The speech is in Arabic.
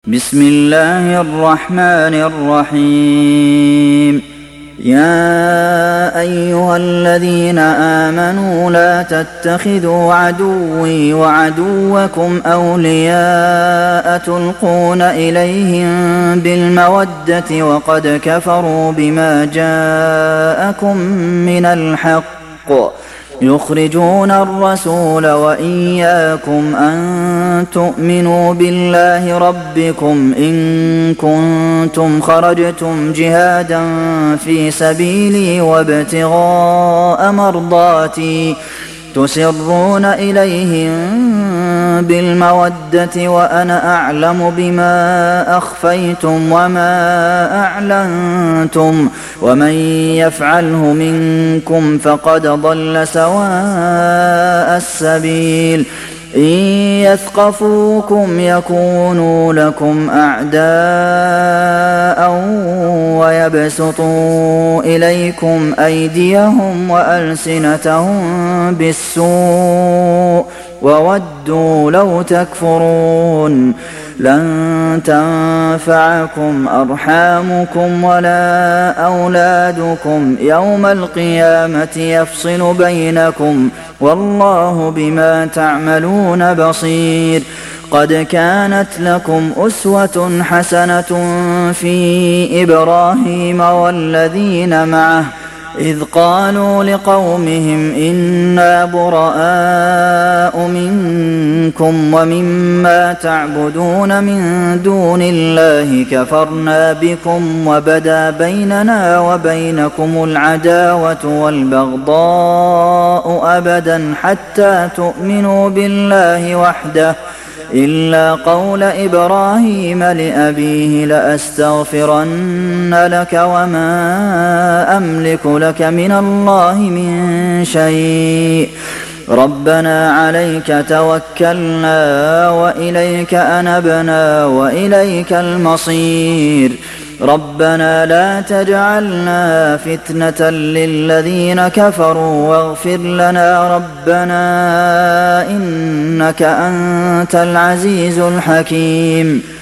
بسم الله الرحمن الرحيم. يا أيها الذين آمنوا لا تتخذوا عدوي وعدوكم أولياء تلقون إليهم بالمودة وقد كفروا بما جاءكم من الحق يخرجون الرسول وإياكم أن تؤمنوا بالله ربكم إن كنتم خرجتم جهادا في سبيلي وابتغاء مرضاتي تسرون إليهم بالمودة وأنا أعلم بما أخفيتم وما أعلنتم ومن يفعله منكم فقد ضل سواء السبيل. إن يثقفوكم يكونوا لكم أعداء ويبسطوا إليكم أيديهم وألسنتهم بالسوء وودوا لو تكفرون. لن تنفعكم أرحامكم ولا أولادكم يوم القيامة يفصل بينكم والله بما تعملون بصير. قد كانت لكم أسوة حسنة في إبراهيم والذين معه إذ قالوا لقومهم إنا براء منكم ومما تعبدون من دون الله كفرنا بكم وبدا بيننا وبينكم العداوة والبغضاء أبدا حتى تؤمنوا بالله وحده إلا قول إبراهيم لأبيه لأستغفرن لك وما أملك لك من الله من شيء ربنا عليك توكلنا وإليك أنبنا وإليك المصير. ربنا لا تجعلنا فتنة للذين كفروا واغفر لنا ربنا إنك أنت العزيز الحكيم.